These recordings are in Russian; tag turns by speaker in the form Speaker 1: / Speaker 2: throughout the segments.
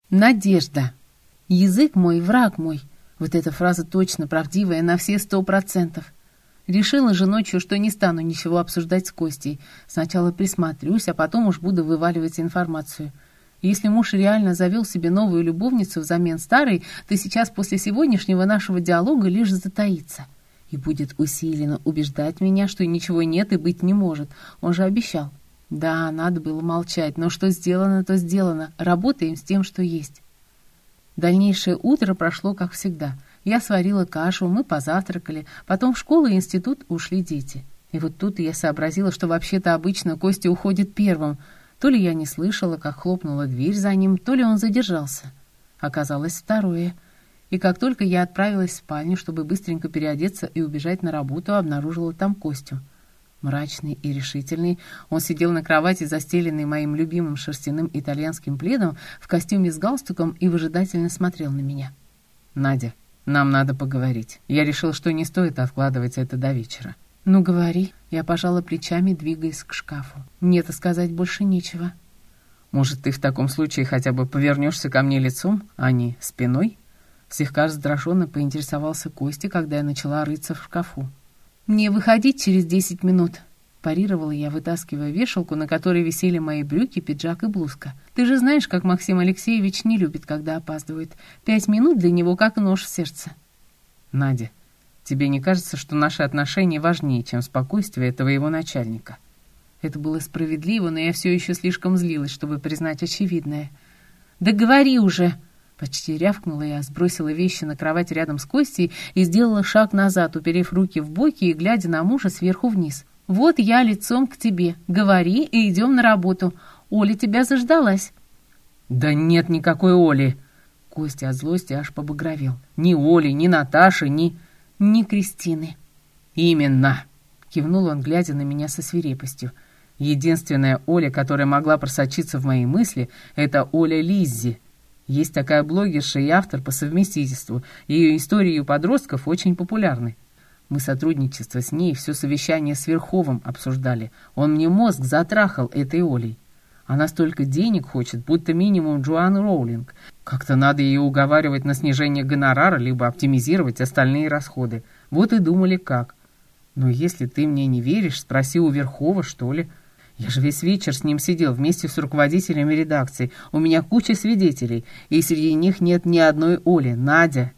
Speaker 1: Надежда. Язык мой, враг мой. Вот эта фраза точно правдивая на все 100%. Решила же ночью, что не стану ничего обсуждать с Костей. Сначала присмотрюсь, а потом уж буду вываливать информацию. Если муж реально завел себе новую любовницу взамен старой, то сейчас после сегодняшнего нашего диалога лишь затаится. И будет усиленно убеждать меня, что ничего нет и быть не может. Он же обещал. Да, надо было молчать, но что сделано, то сделано. Работаем с тем, что есть. Дальнейшее утро прошло, как всегда. Я сварила кашу, мы позавтракали, потом в школу и институт ушли дети. И вот тут я сообразила, что вообще-то обычно Костя уходит первым. То ли я не слышала, как хлопнула дверь за ним, то ли он задержался. Оказалось второе. И как только я отправилась в спальню, чтобы быстренько переодеться и убежать на работу, обнаружила там Костю. Мрачный и решительный, он сидел на кровати, застеленной моим любимым шерстяным итальянским пледом, в костюме с галстуком и выжидательно смотрел на меня. «Надя, нам надо поговорить. Я решил, что не стоит откладывать это до вечера». «Ну, говори». Я пожала плечами, двигаясь к шкафу. Мне-то сказать больше нечего. «Может, ты в таком случае хотя бы повернешься ко мне лицом, а не спиной?» Слегка раздраженно поинтересовался Костя, когда я начала рыться в шкафу. «Мне выходить через 10 минут», — парировала я, вытаскивая вешалку, на которой висели мои брюки, пиджак и блузка. «Ты же знаешь, как Максим Алексеевич не любит, когда опаздывает. 5 минут для него как нож в сердце». «Надя, тебе не кажется, что наши отношения важнее, чем спокойствие твоего начальника?» Это было справедливо, но я все еще слишком злилась, чтобы признать очевидное. «Да говори уже!» Почти рявкнула я, сбросила вещи на кровать рядом с Костей и сделала шаг назад, уперев руки в боки и глядя на мужа сверху вниз. «Вот я лицом к тебе. Говори и идем на работу. Оля тебя заждалась». «Да нет никакой Оли!» Костя от злости аж побагровел. «Ни Оли, ни Наташи, ни Кристины». «Именно!» — кивнул он, глядя на меня со свирепостью. «Единственная Оля, которая могла просочиться в мои мысли, это Оля Лиззи. Есть такая блогерша и автор по совместительству. Ее истории у подростков очень популярны. Мы сотрудничество с ней, все совещание с Верховым обсуждали. Он мне мозг затрахал этой Олей. Она столько денег хочет, будто минимум Джоан Роулинг. Как-то надо ее уговаривать на снижение гонорара, либо оптимизировать остальные расходы. Вот и думали, как. Но если ты мне не веришь, спроси у Верхова, что ли. Я же весь вечер с ним сидел вместе с руководителями редакции. У меня куча свидетелей, и среди них нет ни одной Оли. Надя!»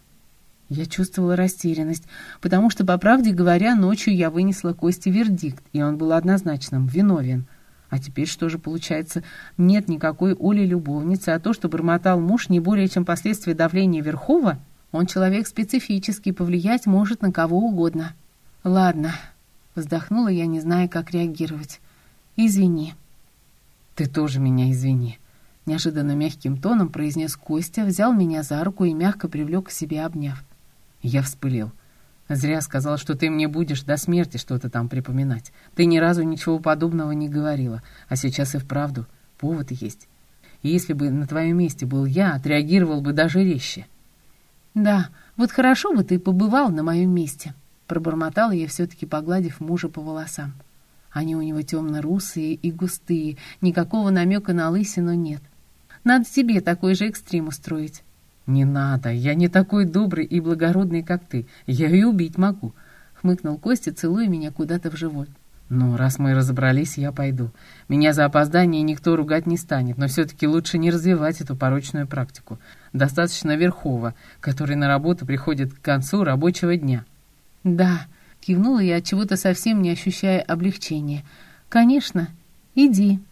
Speaker 1: Я чувствовала растерянность, потому что, по правде говоря, ночью я вынесла Косте вердикт, и он был однозначным — виновен. А теперь что же получается? Нет никакой Оли-любовницы, а то, что бормотал муж, не более чем последствия давления Верхова? Он человек специфический, повлиять может на кого угодно. «Ладно», — вздохнула я, не зная, как реагировать. «Извини». «Ты тоже меня извини», — неожиданно мягким тоном произнес Костя, взял меня за руку и мягко привлек к себе, обняв. Я вспылил. «Зря сказал, что ты мне будешь до смерти что-то там припоминать. Ты ни разу ничего подобного не говорила, а сейчас и вправду повод есть. И если бы на твоем месте был я, отреагировал бы даже резче». «Да, вот хорошо бы ты побывал на моем месте», — пробормотала я, все-таки погладив мужа по волосам. Они у него темно-русые и густые, никакого намека на лысину нет. Надо тебе такой же экстрим устроить». «Не надо, я не такой добрый и благородный, как ты. Я и убить могу», — хмыкнул Костя, целуя меня куда-то в живот. «Ну, раз мы разобрались, я пойду. Меня за опоздание никто ругать не станет, но все-таки лучше не развивать эту порочную практику. Достаточно Верхова, который на работу приходит к концу рабочего дня». «Да», — кивнула я, от чего-то совсем не ощущая облегчения. «Конечно, иди».